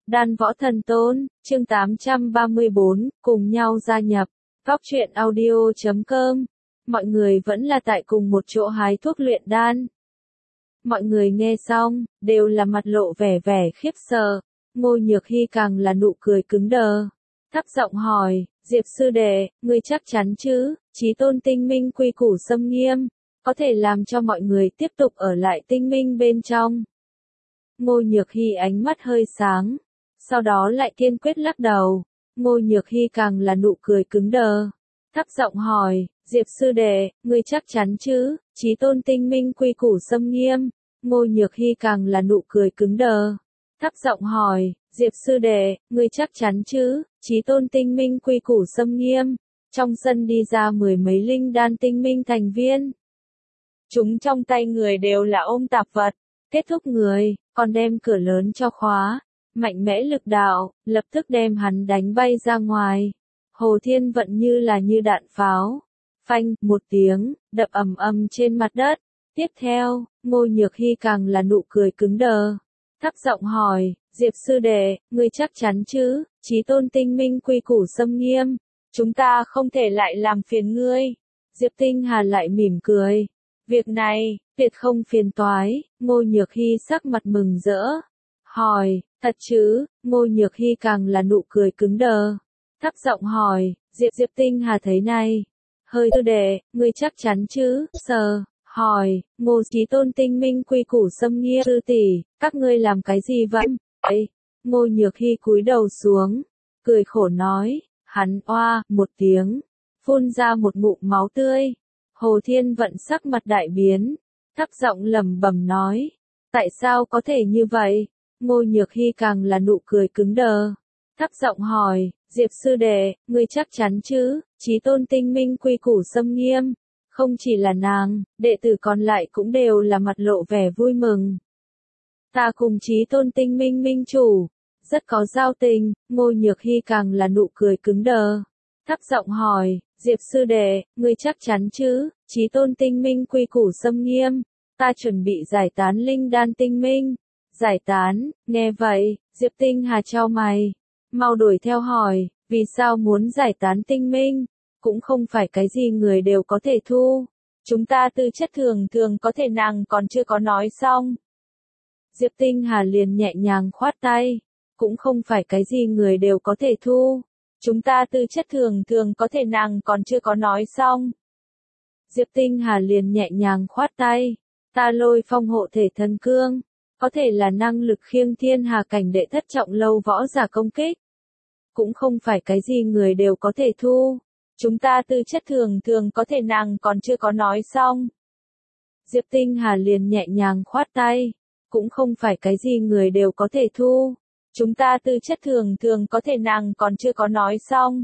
Đan Võ Thần Tôn, chương 834, cùng nhau gia nhập. Góc truyện audio.com. Mọi người vẫn là tại cùng một chỗ hái thuốc luyện đan. Mọi người nghe xong, đều là mặt lộ vẻ khiếp sợ. Ngô Nhược Hy càng là nụ cười cứng đờ. Thấp giọng hỏi, Diệp sư đệ, ngươi chắc chắn chứ, Chí Tôn tinh minh quy củ xâm nghiêm, có thể làm cho mọi người tiếp tục ở lại tinh minh bên trong. Ngô Nhược Hy ánh mắt hơi sáng, sau đó lại kiên quyết lắc đầu. Ngô Nhược Hy càng là nụ cười cứng đờ. Thấp giọng hỏi, Diệp sư đệ, ngươi chắc chắn chứ, Chí Tôn tinh minh quy củ xâm nghiêm. Ngô Nhược Hy càng là nụ cười cứng đờ. Thấp giọng hỏi, Diệp sư đệ, ngươi chắc chắn chứ, Chí Tôn tinh minh quy củ xâm nghiêm. Trong sân đi ra mười mấy linh đan tinh minh thành viên. Chúng trong tay người đều là ôm tạp vật. Kết thúc người, còn đem cửa lớn cho khóa. Mạnh mẽ lực đạo, lập tức đem hắn đánh bay ra ngoài. Hồ Thiên Vận như là như đạn pháo. Phanh, một tiếng, đập ầm ầm trên mặt đất. Tiếp theo, Ngô Nhược Hy càng là nụ cười cứng đờ. Thấp giọng hỏi, Diệp sư đệ, ngươi chắc chắn chứ, Chí Tôn tinh minh quy củ xâm nghiêm. Chúng ta không thể lại làm phiền ngươi. Diệp Tinh Hà lại mỉm cười. Việc này, tuyệt không phiền toái. Ngô Nhược Hy sắc mặt mừng rỡ. Hỏi, thật chứ? Ngô Nhược Hy càng là nụ cười cứng đờ. Thấp giọng hỏi, Diệp Tinh Hà thấy này. Hơi sư đệ, ngươi chắc chắn chứ? Sờ, hỏi, Ngô Chí Tôn tinh minh quy củ xâm nghiêm. Sư tỷ, các ngươi làm cái gì vậy? Ngô Nhược Hy cúi đầu xuống, cười khổ nói, hắn oa một tiếng, phun ra một ngụm máu tươi. Hồ Thiên Vận sắc mặt đại biến, thấp giọng lẩm bẩm nói, tại sao có thể như vậy? Ngô Nhược Hy càng là nụ cười cứng đờ. Thấp giọng hỏi, Diệp sư đệ, ngươi chắc chắn chứ, Chí Tôn tinh minh quy củ xâm nghiêm. Không chỉ là nàng, đệ tử còn lại cũng đều là mặt lộ vẻ vui mừng. Ta cùng Chí Tôn tinh minh minh chủ, rất có giao tình. Ngô Nhược Hy càng là nụ cười cứng đờ. Thấp giọng hỏi, Diệp sư đệ, ngươi chắc chắn chứ, Chí Tôn tinh minh quy củ xâm nghiêm. Ta chuẩn bị giải tán linh đan tinh minh. Giải tán, nghe vậy, Diệp Tinh Hà chau mày. Mau đuổi theo hỏi, vì sao muốn giải tán tinh minh? Cũng không phải cái gì người đều có thể thu. Chúng ta tư chất thường có thể nàng còn chưa có nói xong. Diệp Tinh Hà liền nhẹ nhàng khoát tay. Cũng không phải cái gì người đều có thể thu. Chúng ta tư chất thường có thể nàng còn chưa có nói xong. Diệp Tinh Hà liền nhẹ nhàng khoát tay. Ta Lôi Phong hộ thể thần cương. Có thể là năng lực khiêng thiên hà cảnh đệ thất trọng lâu võ giả công kích. Cũng không phải cái gì người đều có thể thu. Chúng ta tư chất thường có thể nàng còn chưa có nói xong. Diệp Tinh Hà liền nhẹ nhàng khoát tay. Cũng không phải cái gì người đều có thể thu. Chúng ta tư chất thường có thể nàng còn chưa có nói xong.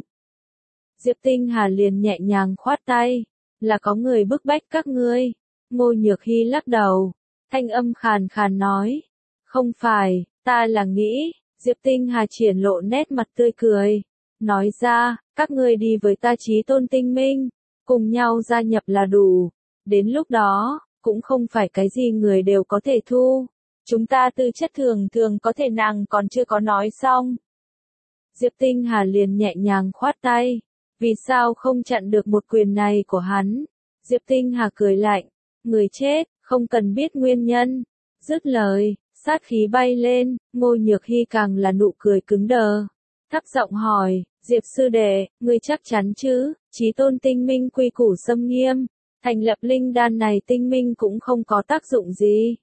Diệp Tinh Hà liền nhẹ nhàng khoát tay. Là có người bức bách các ngươi. Ngô Nhược Hy lắc đầu. Thanh âm khàn khàn nói. Không phải, ta là nghĩ. Diệp Tinh Hà triển lộ nét mặt tươi cười. Nói ra, các ngươi đi với ta Chí Tôn tinh minh. Cùng nhau gia nhập là đủ. Đến lúc đó, cũng không phải cái gì người đều có thể thu. Chúng ta tư chất thường có thể nàng còn chưa có nói xong. Diệp Tinh Hà liền nhẹ nhàng khoát tay. Vì sao không chặn được một quyền này của hắn? Diệp Tinh Hà cười lạnh. Người chết, không cần biết nguyên nhân. Dứt lời, sát khí bay lên. Ngô Nhược Hy càng là nụ cười cứng đờ. Thấp giọng hỏi, Diệp sư đệ, ngươi chắc chắn chứ, Chí Tôn tinh minh quy củ xâm nghiêm. Thành lập linh đan này tinh minh cũng không có tác dụng gì.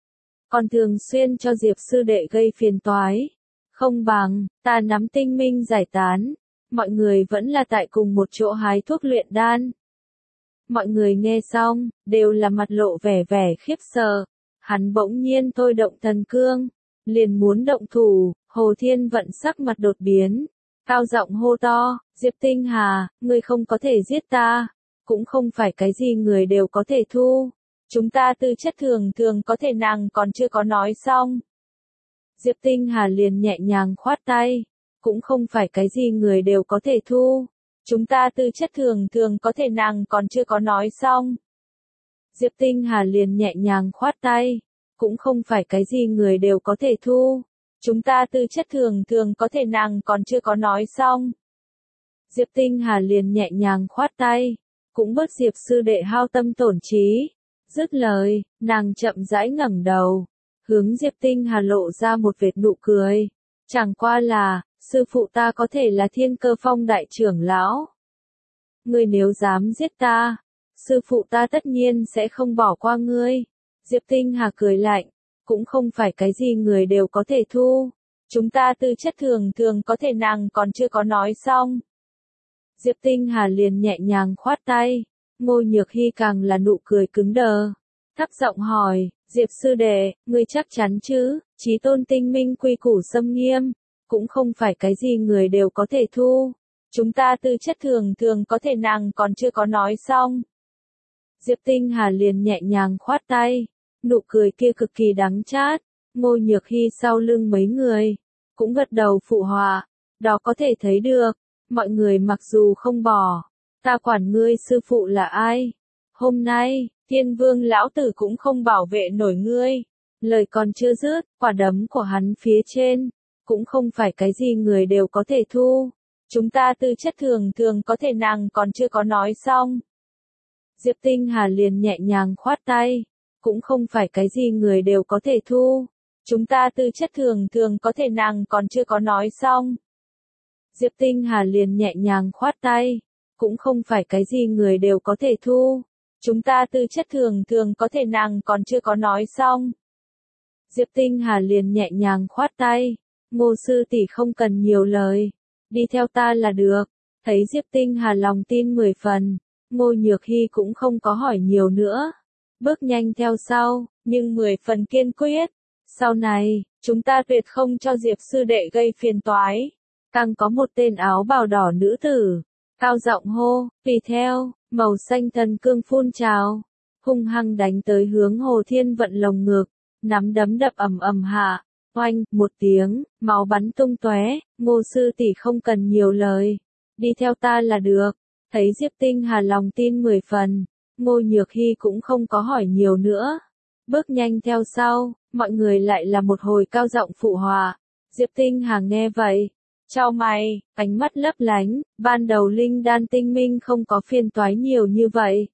Còn thường xuyên cho Diệp sư đệ gây phiền toái. Không bằng, ta nắm tinh minh giải tán. Mọi người vẫn là tại cùng một chỗ hái thuốc luyện đan. Mọi người nghe xong, đều là mặt lộ vẻ khiếp sợ. Hắn bỗng nhiên thôi động thần cương. Liền muốn động thủ, Hồ Thiên Vận sắc mặt đột biến. Cao giọng hô to, Diệp Tinh Hà, ngươi không có thể giết ta. Cũng không phải cái gì người đều có thể thu. Chúng ta tư chất thường có thể nàng còn chưa có nói xong. Diệp Tinh Hà liền nhẹ nhàng khoát tay. Cũng không phải cái gì người đều có thể thu. Chúng ta tư chất thường có thể nàng còn chưa có nói xong. Diệp Tinh Hà liền nhẹ nhàng khoát tay. Cũng không phải cái gì người đều có thể thu. Chúng ta tư chất thường thường có thể nàng còn chưa có nói xong. Diệp Tinh Hà liền nhẹ nhàng khoát tay, cũng bớt Diệp sư đệ hao tâm tổn trí. Dứt lời, nàng chậm rãi ngẩng đầu, hướng Diệp Tinh Hà lộ ra một vệt nụ cười. Chẳng qua là, sư phụ ta có thể là Thiên Cơ Phong đại trưởng lão. Ngươi nếu dám giết ta, sư phụ ta tất nhiên sẽ không bỏ qua ngươi. Diệp Tinh Hà cười lạnh, cũng không phải cái gì người đều có thể thu. Chúng ta tư chất thường thường có thể nàng còn chưa có nói xong. Diệp Tinh Hà liền nhẹ nhàng khoát tay, Ngô Nhược Hy càng là nụ cười cứng đờ. Thấp giọng hỏi, Diệp sư đệ, ngươi chắc chắn chứ, chí tôn tinh minh quy củ xâm nghiêm, cũng không phải cái gì người đều có thể thu. Chúng ta tư chất thường thường có thể nàng còn chưa có nói xong. Diệp Tinh Hà liền nhẹ nhàng khoát tay, nụ cười kia cực kỳ đắng chát. Ngô Nhược Hy sau lưng mấy người, cũng gật đầu phụ họa, đó có thể thấy được, mọi người mặc dù không bỏ, ta quản ngươi sư phụ là ai. Hôm nay, Thiên Vương lão tử cũng không bảo vệ nổi ngươi. Lời còn chưa dứt, quả đấm của hắn phía trên, cũng không phải cái gì người đều có thể thu. Chúng ta tư chất thường thường có thể nàng còn chưa có nói xong. Diệp Tinh Hà liền nhẹ nhàng khoát tay, cũng không phải cái gì người đều có thể thu. Chúng ta tư chất thường thường có thể nàng còn chưa có nói xong. Diệp Tinh Hà liền nhẹ nhàng khoát tay, cũng không phải cái gì người đều có thể thu. Chúng ta tư chất thường thường có thể nàng còn chưa có nói xong. Diệp Tinh Hà liền nhẹ nhàng khoát tay, Ngô sư tỷ không cần nhiều lời, đi theo ta là được. Thấy Diệp Tinh Hà lòng tin 10 phần, Ngô Nhược Hy cũng không có hỏi nhiều nữa, bước nhanh theo sau, nhưng 10 phần kiên quyết. Sau này, chúng ta tuyệt không cho Diệp sư đệ gây phiền toái. Càng có một tên áo bào đỏ nữ tử, cao giọng hô, tùy theo, màu xanh thần cương phun trào, hung hăng đánh tới hướng Hồ Thiên Vận lồng ngực, nắm đấm đập ầm ầm hạ, oanh, một tiếng, máu bắn tung tóe. Ngô sư tỷ không cần nhiều lời, đi theo ta là được. Thấy Diệp Tinh Hà lòng tin 10 phần, Ngô Nhược Hy cũng không có hỏi nhiều nữa, bước nhanh theo sau, mọi người lại là một hồi cao giọng phụ họa. Diệp Tinh Hà nghe vậy, chau mày, ánh mắt lấp lánh, ban đầu linh đan tinh minh không có phiền toái nhiều như vậy.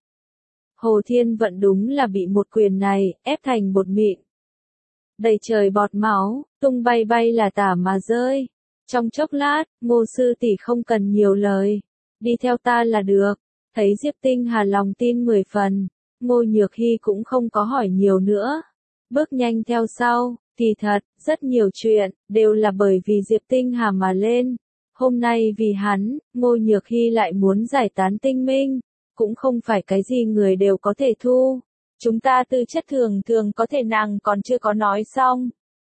Hồ Thiên Vận đúng là bị một quyền này, ép thành bột mịn. Đầy trời bọt máu, tung bay bay là tả mà rơi. Trong chốc lát, Ngô sư tỷ không cần nhiều lời, đi theo ta là được. Thấy Diệp Tinh Hà lòng tin 10 phần, Ngô Nhược Hy cũng không có hỏi nhiều nữa, bước nhanh theo sau. Kỳ thật, rất nhiều chuyện, đều là bởi vì Diệp Tinh Hà mà lên. Hôm nay vì hắn, Ngô Nhược Hy lại muốn giải tán tinh minh, cũng không phải cái gì người đều có thể thu. Chúng ta tư chất thường thường có thể nàng còn chưa có nói xong.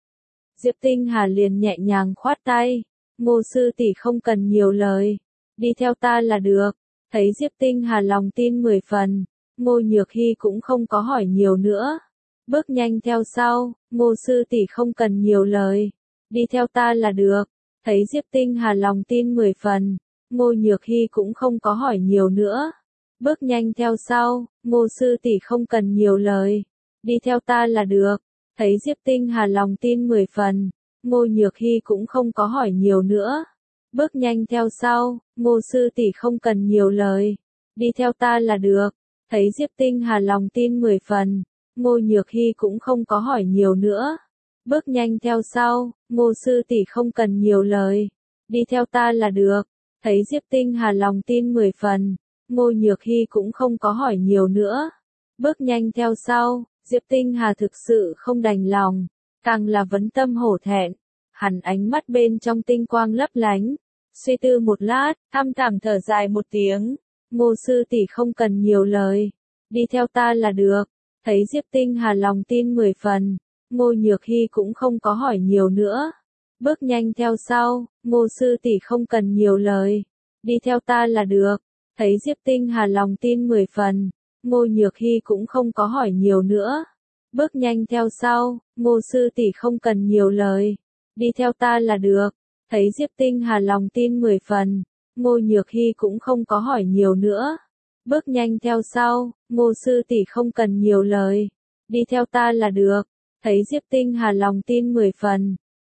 Diệp Tinh Hà liền nhẹ nhàng khoát tay, Ngô sư tỷ không cần nhiều lời, đi theo ta là được. Thấy Diệp Tinh Hà lòng tin 10 phần, Ngô Nhược Hy cũng không có hỏi nhiều nữa, bước nhanh theo sau. Ngô sư tỷ không cần nhiều lời, đi theo ta là được. Thấy Diệp Tinh Hà lòng tin 10 phần, Ngô Nhược Hy cũng không có hỏi nhiều nữa, bước nhanh theo sau. Ngô sư tỷ không cần nhiều lời, đi theo ta là được. Thấy Diệp Tinh Hà lòng tin 10 phần, Ngô Nhược Hy cũng không có hỏi nhiều nữa, bước nhanh theo sau. Ngô sư tỷ không cần nhiều lời, đi theo ta là được. Thấy Diệp Tinh Hà lòng tin 10 phần, Ngô Nhược Hy cũng không có hỏi nhiều nữa, bước nhanh theo sau. Ngô sư tỷ không cần nhiều lời, đi theo ta là được. Thấy Diệp Tinh Hà lòng tin 10 phần, Ngô Nhược Hy cũng không có hỏi nhiều nữa, bước nhanh theo sau. Diệp Tinh Hà thực sự không đành lòng, càng là vấn tâm hổ thẹn, hắn ánh mắt bên trong tinh quang lấp lánh, suy tư một lát, thăm thẳm thở dài một tiếng. Ngô sư tỷ không cần nhiều lời, đi theo ta là được. Thấy Diệp Tinh Hà lòng tin 10 phần, Ngô Nhược Hy cũng không có hỏi nhiều nữa, bước nhanh theo sau. Ngô sư tỷ không cần nhiều lời, đi theo ta là được. Thấy Diệp Tinh Hà lòng tin 10 phần, Ngô Nhược Hy cũng không có hỏi nhiều nữa, bước nhanh theo sau. Ngô sư tỷ không cần nhiều lời, đi theo ta là được. Thấy Diệp Tinh Hà lòng tin 10 phần, Ngô Nhược Hy cũng không có hỏi nhiều nữa, bước nhanh theo sau. Ngô sư tỷ không cần nhiều lời, đi theo ta là được. Thấy Diệp Tinh Hà lòng tin 10 phần,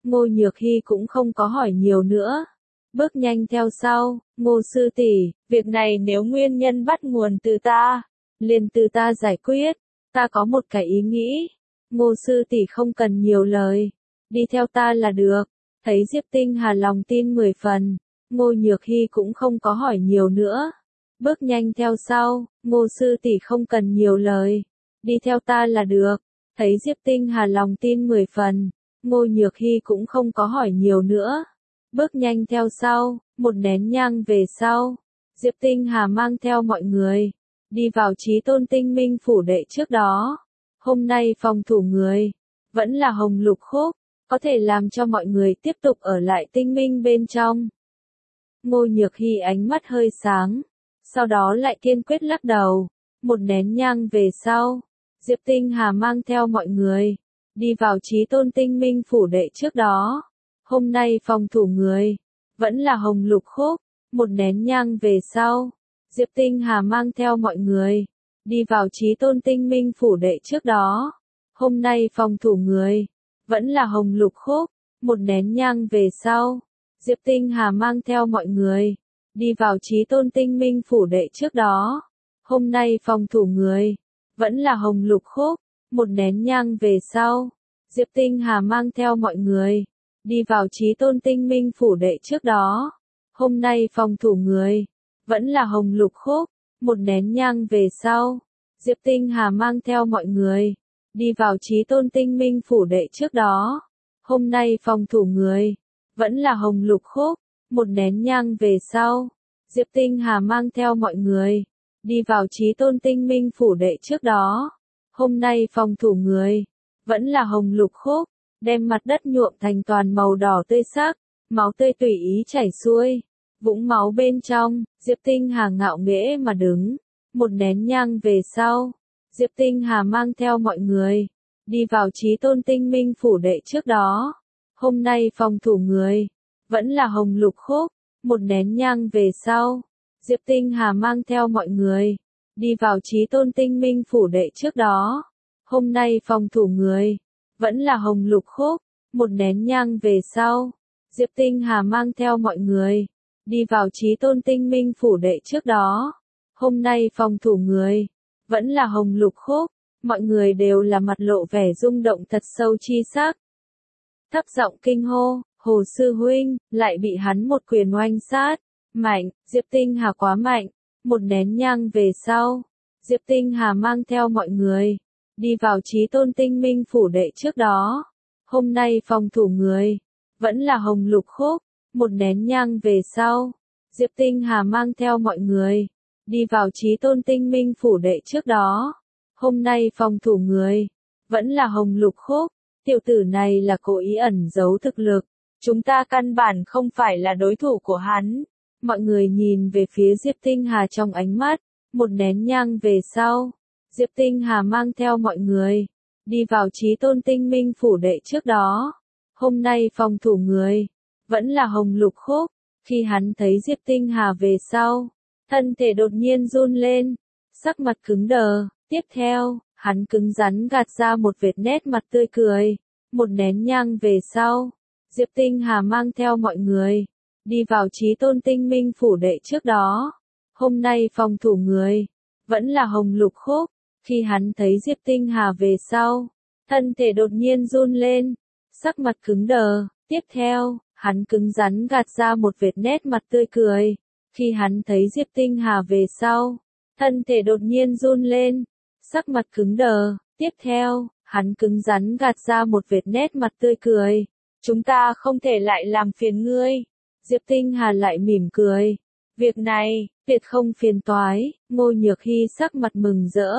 Ngô Nhược Hy cũng không có hỏi nhiều nữa. Bước nhanh theo sau, Ngô sư tỷ, việc này nếu nguyên nhân bắt nguồn từ ta, liền từ ta giải quyết, ta có một cái ý nghĩ. Ngô sư tỷ không cần nhiều lời, đi theo ta là được. Thấy Diệp Tinh Hà lòng tin 10 phần, Ngô Nhược Hy cũng không có hỏi nhiều nữa. Bước nhanh theo sau, Ngô sư tỷ không cần nhiều lời, đi theo ta là được. Thấy Diệp Tinh Hà lòng tin 10 phần, Ngô Nhược Hy cũng không có hỏi nhiều nữa. Bước nhanh theo sau, một nén nhang về sau, Diệp Tinh Hà mang theo mọi người, đi vào Chí Tôn Tinh Minh phủ đệ trước đó. Hôm nay phòng thủ người, vẫn là Hồng Lục Khúc, có thể làm cho mọi người tiếp tục ở lại Tinh Minh bên trong. Ngô Nhược Hy ánh mắt hơi sáng, sau đó lại kiên quyết lắc đầu. Một nén nhang về sau, Diệp Tinh Hà mang theo mọi người, đi vào Chí Tôn Tinh Minh phủ đệ trước đó. Hôm nay phòng thủ người, vẫn là Hồng Lục Khúc. Một nén nhang về sau, Diệp Tinh Hà mang theo mọi người, đi vào Chí Tôn Tinh Minh phủ đệ trước đó. Hôm nay phòng thủ người, vẫn là Hồng Lục Khúc. Một nén nhang về sau, Diệp Tinh Hà mang theo mọi người, đi vào Chí Tôn Tinh Minh phủ đệ trước đó. Hôm nay phòng thủ người, vẫn là Hồng Lục Khúc. Một nén nhang về sau, Diệp Tinh Hà mang theo mọi người, đi vào Chí Tôn Tinh Minh phủ đệ trước đó. Hôm nay phòng thủ người, vẫn là Hồng Lục Khúc. Một nén nhang về sau, Diệp Tinh Hà mang theo mọi người, đi vào Chí Tôn Tinh Minh phủ đệ trước đó. Hôm nay phòng thủ người, vẫn là Hồng Lục Khúc. Một nén nhang về sau, Diệp Tinh Hà mang theo mọi người, đi vào Chí Tôn Tinh Minh phủ đệ trước đó. Hôm nay phòng thủ người, vẫn là Hồng Lục Khúc, đem mặt đất nhuộm thành toàn màu đỏ tươi sắc, máu tươi tùy ý chảy xuôi. Vũng máu bên trong, Diệp Tinh Hà ngạo nghễ mà đứng. Một nén nhang về sau, Diệp Tinh Hà mang theo mọi người, đi vào Chí Tôn Tinh Minh phủ đệ trước đó. Hôm nay phòng thủ người, vẫn là Hồng Lục Khúc. Một nén nhang về sau, Diệp Tinh Hà mang theo mọi người, đi vào Chí Tôn Tinh Minh phủ đệ trước đó. Hôm nay phòng thủ người, vẫn là Hồng Lục Khúc. Một nén nhang về sau, Diệp Tinh Hà mang theo mọi người, đi vào Chí Tôn Tinh Minh phủ đệ trước đó. Hôm nay phòng thủ người, vẫn là Hồng Lục Khúc. Mọi người đều là mặt lộ vẻ rung động thật sâu chi sắc. Thấp giọng kinh hô, Hồ sư huynh, lại bị hắn một quyền oanh sát. Mạnh, Diệp Tinh Hà quá mạnh. Một nén nhang về sau, Diệp Tinh Hà mang theo mọi người, đi vào Chí Tôn Tinh Minh phủ đệ trước đó. Hôm nay phòng thủ người, vẫn là Hồng Lục Khúc. Một nén nhang về sau, Diệp Tinh Hà mang theo mọi người, đi vào Chí Tôn Tinh Minh phủ đệ trước đó. Hôm nay phòng thủ người, vẫn là Hồng Lục Khúc. Tiểu tử này là cố ý ẩn giấu thực lực, chúng ta căn bản không phải là đối thủ của hắn. Mọi người nhìn về phía Diệp Tinh Hà trong ánh mắt. Một nén nhang về sau, Diệp Tinh Hà mang theo mọi người, đi vào Chí Tôn Tinh Minh phủ đệ trước đó. Hôm nay phòng thủ người, vẫn là Hồng Lục Khúc. Khi hắn thấy Diệp Tinh Hà về sau, thân thể đột nhiên run lên, sắc mặt cứng đờ. Tiếp theo, hắn cứng rắn gạt ra một vệt nét mặt tươi cười. Một nén nhang về sau, Diệp Tinh Hà mang theo mọi người, đi vào Chí Tôn Tinh Minh phủ đệ trước đó. Hôm nay phòng thủ người, vẫn là Hồng Lục Khúc. Khi hắn thấy Diệp Tinh Hà về sau, thân thể đột nhiên run lên, sắc mặt cứng đờ. Tiếp theo, hắn cứng rắn gạt ra một vệt nét mặt tươi cười. Khi hắn thấy Diệp Tinh Hà về sau, thân thể đột nhiên run lên, sắc mặt cứng đờ. Tiếp theo, hắn cứng rắn gạt ra một vệt nét mặt tươi cười. Chúng ta không thể lại làm phiền ngươi. Diệp Tinh Hà lại mỉm cười. Việc này, tuyệt không phiền toái. Ngô Nhược Hy sắc mặt mừng rỡ.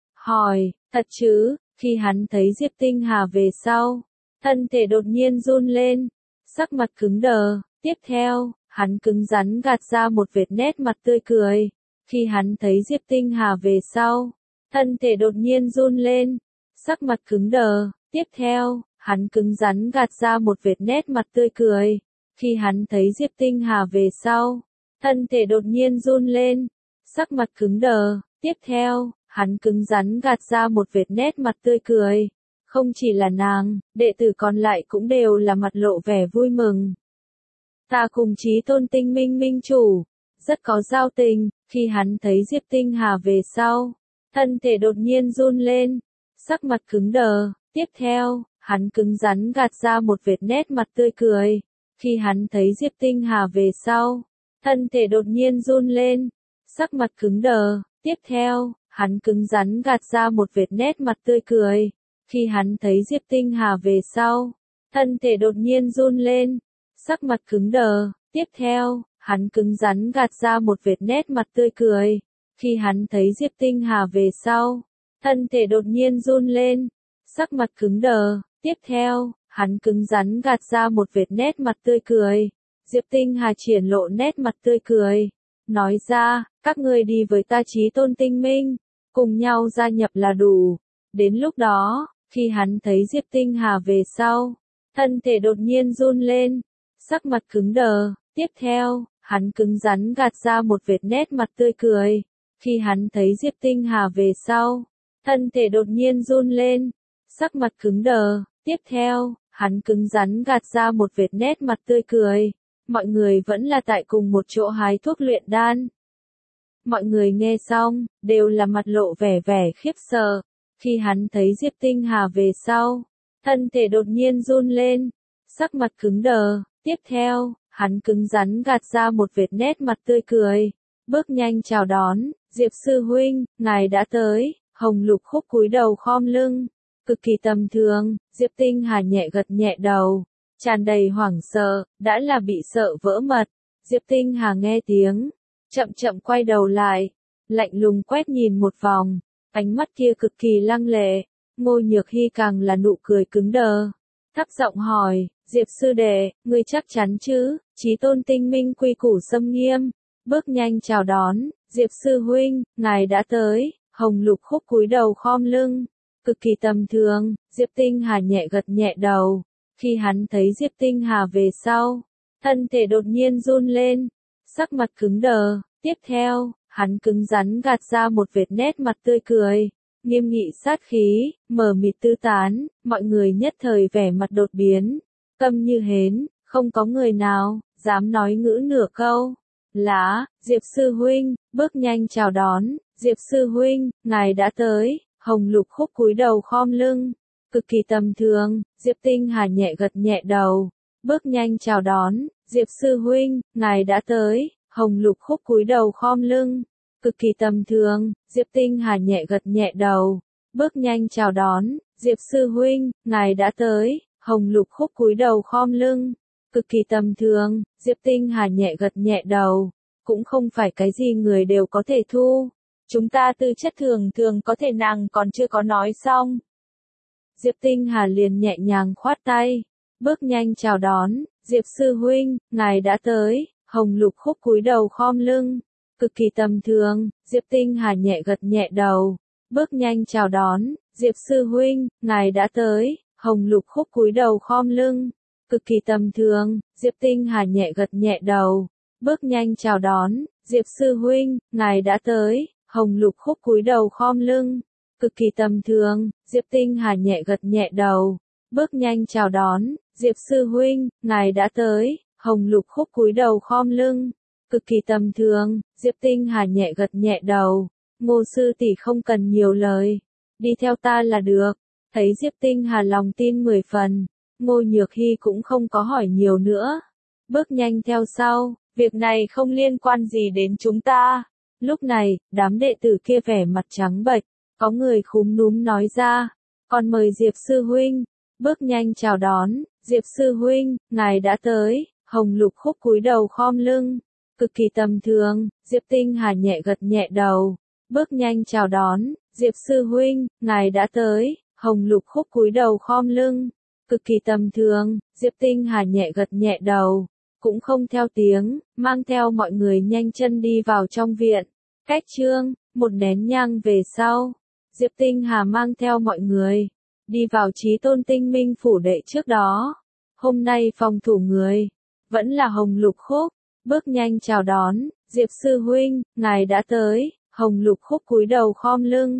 Hỏi, thật chứ? Khi hắn thấy Diệp Tinh Hà về sau, thân thể đột nhiên run lên, sắc mặt cứng đờ. Tiếp theo, hắn cứng rắn gạt ra một vệt nét mặt tươi cười. Khi hắn thấy Diệp Tinh Hà về sau, thân thể đột nhiên run lên, sắc mặt cứng đờ. Tiếp theo, hắn cứng rắn gạt ra một vệt nét mặt tươi cười. Khi hắn thấy Diệp Tinh Hà về sau, thân thể đột nhiên run lên, sắc mặt cứng đờ. Tiếp theo, hắn cứng rắn gạt ra một vệt nét mặt tươi cười. Không chỉ là nàng, đệ tử còn lại cũng đều là mặt lộ vẻ vui mừng. Ta cùng Chí Tôn Tinh Minh Minh chủ, rất có giao tình, khi hắn thấy Diệp Tinh Hà về sau, thân thể đột nhiên run lên, sắc mặt cứng đờ, tiếp theo, hắn cứng rắn gạt ra một vệt nét mặt tươi cười, khi hắn thấy Diệp Tinh Hà về sau, thân thể đột nhiên run lên, sắc mặt cứng đờ, tiếp theo, hắn cứng rắn gạt ra một vệt nét mặt tươi cười, khi hắn thấy Diệp Tinh Hà về sau, thân thể đột nhiên run lên, sắc mặt cứng đờ, tiếp theo, hắn cứng rắn gạt ra một vệt nét mặt tươi cười, khi hắn thấy Diệp Tinh Hà về sau, thân thể đột nhiên run lên, sắc mặt cứng đờ, tiếp theo, hắn cứng rắn gạt ra một vệt nét mặt tươi cười, Diệp Tinh Hà triển lộ nét mặt tươi cười, nói ra, các ngươi đi với ta Chí Tôn Tinh Minh, cùng nhau gia nhập là đủ, đến lúc đó, khi hắn thấy Diệp Tinh Hà về sau, thân thể đột nhiên run lên, sắc mặt cứng đờ, tiếp theo, hắn cứng rắn gạt ra một vệt nét mặt tươi cười, khi hắn thấy Diệp Tinh Hà về sau, thân thể đột nhiên run lên, sắc mặt cứng đờ, tiếp theo, hắn cứng rắn gạt ra một vệt nét mặt tươi cười, mọi người vẫn là tại cùng một chỗ hái thuốc luyện đan. Mọi người nghe xong, đều là mặt lộ vẻ vẻ khiếp sợ, khi hắn thấy Diệp Tinh Hà về sau, thân thể đột nhiên run lên, sắc mặt cứng đờ, tiếp theo, hắn cứng rắn gạt ra một vệt nét mặt tươi cười, bước nhanh chào đón, Diệp sư huynh, ngài đã tới, Hồng Lục Khúc cúi đầu khom lưng, cực kỳ tầm thường, Diệp Tinh Hà nhẹ gật nhẹ đầu, tràn đầy hoảng sợ, đã là bị sợ vỡ mật, Diệp Tinh Hà nghe tiếng, chậm chậm quay đầu lại, lạnh lùng quét nhìn một vòng, ánh mắt kia cực kỳ lăng lệ, Ngô Nhược Hy càng là nụ cười cứng đờ, thấp giọng hỏi, Diệp sư đệ, ngươi chắc chắn chứ? Chí Tôn Tinh Minh quy củ xâm nghiêm, bước nhanh chào đón, Diệp sư huynh, ngài đã tới, Hồng Lục Khúc cúi đầu khom lưng, cực kỳ tầm thường, Diệp Tinh Hà nhẹ gật nhẹ đầu, khi hắn thấy Diệp Tinh Hà về sau, thân thể đột nhiên run lên, sắc mặt cứng đờ, tiếp theo, hắn cứng rắn gạt ra một vệt nét mặt tươi cười, nghiêm nghị sát khí, mờ mịt tư tán, mọi người nhất thời vẻ mặt đột biến, câm như hến, không có người nào dám nói ngữ nửa câu. Lá, Diệp sư huynh, bước nhanh chào đón, Diệp sư huynh, ngài đã tới, Hồng Lục Khúc cúi đầu khom lưng, cực kỳ tầm thường, Diệp Tinh Hà nhẹ gật nhẹ đầu, bước nhanh chào đón, Diệp sư huynh, ngài đã tới, Hồng Lục Khúc cúi đầu khom lưng, cực kỳ tầm thường, Diệp Tinh Hà nhẹ gật nhẹ đầu, bước nhanh chào đón, Diệp sư huynh, ngài đã tới, Hồng Lục Khúc cúi đầu khom lưng, cực kỳ tầm thường, Diệp Tinh Hà nhẹ gật nhẹ đầu, cũng không phải cái gì người đều có thể thu, chúng ta tư chất thường thường có thể nàng còn chưa có nói xong. Diệp Tinh Hà liền nhẹ nhàng khoát tay, bước nhanh chào đón, Diệp sư huynh, ngài đã tới, Hồng Lục Khúc cúi đầu khom lưng, cực kỳ tầm thường, Diệp Tinh Hà nhẹ gật nhẹ đầu, bước nhanh chào đón, Diệp sư huynh, ngài đã tới, Hồng Lục Khúc cúi đầu khom lưng, cực kỳ tầm thường, Diệp Tinh Hà nhẹ gật nhẹ đầu, bước nhanh chào đón, Diệp sư huynh, ngài đã tới, Hồng Lục Khúc cúi đầu khom lưng, cực kỳ tầm thường, Diệp Tinh Hà nhẹ gật nhẹ đầu, bước nhanh chào đón, Diệp sư huynh, ngài đã tới, Hồng Lục Khúc cúi đầu khom lưng, cực kỳ tầm thường, Diệp Tinh Hà nhẹ gật nhẹ đầu, Ngô sư tỷ không cần nhiều lời, đi theo ta là được, thấy Diệp Tinh Hà lòng tin 10 phần, Ngô Nhược Hy cũng không có hỏi nhiều nữa, bước nhanh theo sau, việc này không liên quan gì đến chúng ta. Lúc này, đám đệ tử kia vẻ mặt trắng bệch, có người khúm núm nói ra, còn mời Diệp sư huynh, bước nhanh chào đón, Diệp sư huynh, ngài đã tới, Hồng Lục Khúc cúi đầu khom lưng, cực kỳ tầm thường, Diệp Tinh Hà nhẹ gật nhẹ đầu, bước nhanh chào đón, Diệp sư huynh, ngài đã tới, Hồng Lục Khúc cúi đầu khom lưng, cực kỳ tầm thường, Diệp Tinh Hà nhẹ gật nhẹ đầu, cũng không theo tiếng, mang theo mọi người nhanh chân đi vào trong viện. Cách trương, một nén nhang về sau, Diệp Tinh Hà mang theo mọi người, đi vào Chí Tôn Tinh Minh phủ đệ trước đó. Hôm nay phòng thủ người, vẫn là Hồng Lục Khúc, bước nhanh chào đón, Diệp sư huynh, ngài đã tới, Hồng Lục Khúc cúi đầu khom lưng,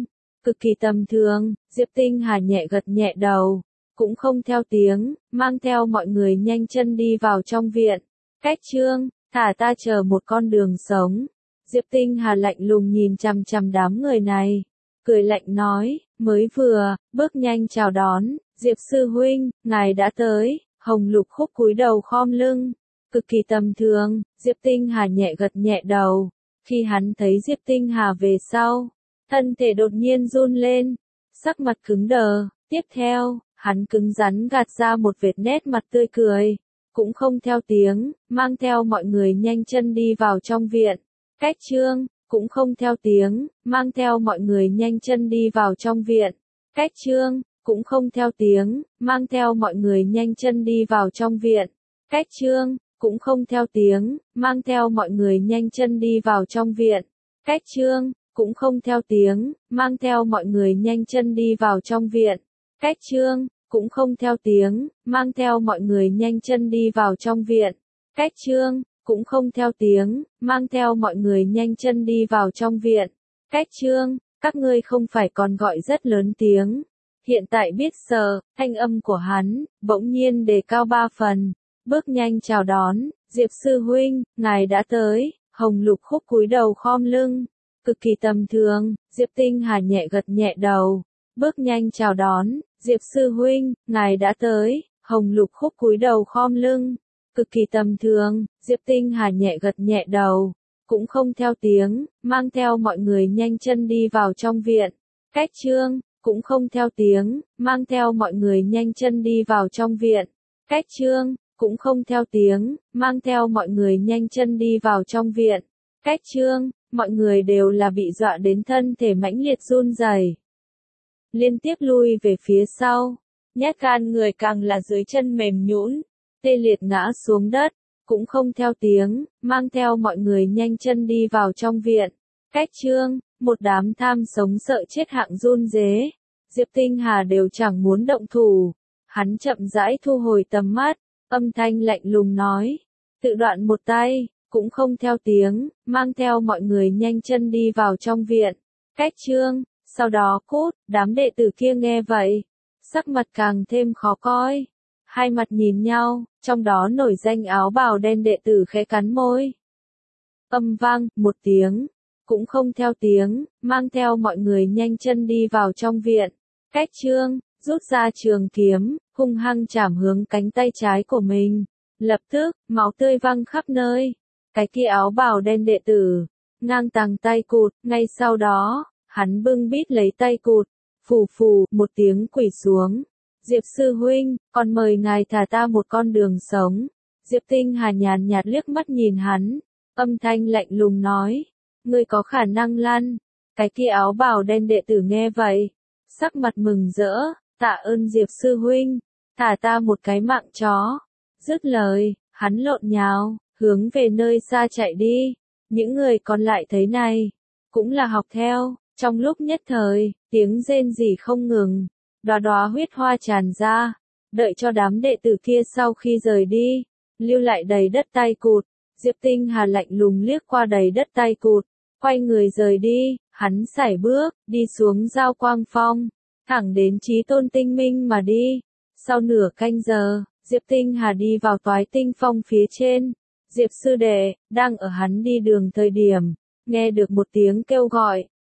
cực kỳ tầm thường. Diệp Tinh Hà nhẹ gật nhẹ đầu, cũng không theo tiếng, mang theo mọi người nhanh chân đi vào trong viện. Cách Trương, thả ta chờ một con đường sống. Diệp Tinh Hà lạnh lùng nhìn chằm chằm đám người này, cười lạnh nói, mới vừa, bước nhanh chào đón, Diệp sư huynh, ngài đã tới. Hồng Lục Khúc cúi đầu khom lưng, cực kỳ tầm thường. Diệp Tinh Hà nhẹ gật nhẹ đầu, khi hắn thấy Diệp Tinh Hà về sau, thân thể đột nhiên run lên, sắc mặt cứng đờ, tiếp theo, hắn cứng rắn gạt ra một vệt nét mặt tươi cười, cũng không theo tiếng, mang theo mọi người nhanh chân đi vào trong viện. Cách Trương, cũng không theo tiếng, mang theo mọi người nhanh chân đi vào trong viện. Cách Trương, cũng không theo tiếng, mang theo mọi người nhanh chân đi vào trong viện. Cách Trương, cũng không theo tiếng, mang theo mọi người nhanh chân đi vào trong viện. Cách Trương, cũng không theo tiếng, mang theo mọi người nhanh chân đi vào trong viện. Cách Trương, cũng không theo tiếng, mang theo mọi người nhanh chân đi vào trong viện. Cách Trương, cũng không theo tiếng, mang theo mọi người nhanh chân đi vào trong viện. Cách Trương, các ngươi không phải còn gọi rất lớn tiếng. Hiện tại biết sợ, thanh âm của hắn, bỗng nhiên đề cao 3 phần, bước nhanh chào đón, Diệp sư huynh, ngài đã tới. Hồng Lục Khúc cúi đầu khom lưng, cực kỳ tầm thường. Diệp Tinh Hà nhẹ gật nhẹ đầu, bước nhanh chào đón, Diệp sư huynh, ngài đã tới. Hồng Lục Khúc cúi đầu khom lưng, cực kỳ tầm thường. Diệp Tinh Hà nhẹ gật nhẹ đầu, cũng không theo tiếng, mang theo mọi người nhanh chân đi vào trong viện. Cách Trương, cũng không theo tiếng, mang theo mọi người nhanh chân đi vào trong viện. Cách Trương, cũng không theo tiếng, mang theo mọi người nhanh chân đi vào trong viện. Cách Trương, mọi người đều là bị dọa đến thân thể mãnh liệt run rẩy, liên tiếp lui về phía sau, nhát gan người càng là dưới chân mềm nhũn, tê liệt ngã xuống đất, cũng không theo tiếng, mang theo mọi người nhanh chân đi vào trong viện. Cách Trương, một đám tham sống sợ chết hạng run rế. Diệp Tinh Hà đều chẳng muốn động thủ, hắn chậm rãi thu hồi tầm mắt, âm thanh lạnh lùng nói, tự đoạn một tay, cũng không theo tiếng, mang theo mọi người nhanh chân đi vào trong viện. Cách Trương, sau đó cút. Đám đệ tử kia nghe vậy, sắc mặt càng thêm khó coi, hai mặt nhìn nhau, trong đó nổi danh áo bào đen đệ tử khẽ cắn môi. Âm vang một tiếng, cũng không theo tiếng, mang theo mọi người nhanh chân đi vào trong viện. Cách Trương, rút ra trường kiếm, hung hăng chảm hướng cánh tay trái của mình. Lập tức, máu tươi văng khắp nơi. Cái kia áo bào đen đệ tử, ngang tàng tay cụt, ngay sau đó, hắn bưng bít lấy tay cụt, phù phù, một tiếng quỳ xuống. Diệp sư huynh, còn mời ngài thả ta một con đường sống. Diệp Tinh Hà nhàn nhạt liếc mắt nhìn hắn, âm thanh lạnh lùng nói, ngươi có khả năng lăn. Cái kia áo bào đen đệ tử nghe vậy, sắc mặt mừng rỡ, tạ ơn Diệp sư huynh, thả ta một cái mạng chó. Dứt lời, hắn lộn nhào, hướng về nơi xa chạy đi. Những người còn lại thấy này, cũng là học theo, trong lúc nhất thời, tiếng rên rỉ không ngừng, đóa đóa huyết hoa tràn ra, đợi cho đám đệ tử kia sau khi rời đi, lưu lại đầy đất tay cụt. Diệp Tinh Hà lạnh lùng liếc qua đầy đất tay cụt, quay người rời đi, hắn sải bước, đi xuống Giao Quang Phong, thẳng đến Chí Tôn Tinh Minh mà đi. Sau nửa canh giờ, Diệp Tinh Hà đi vào Toái Tinh Phong phía trên. Diệp sư đệ, đang ở hắn đi đường thời điểm, nghe được một tiếng kêu gọi,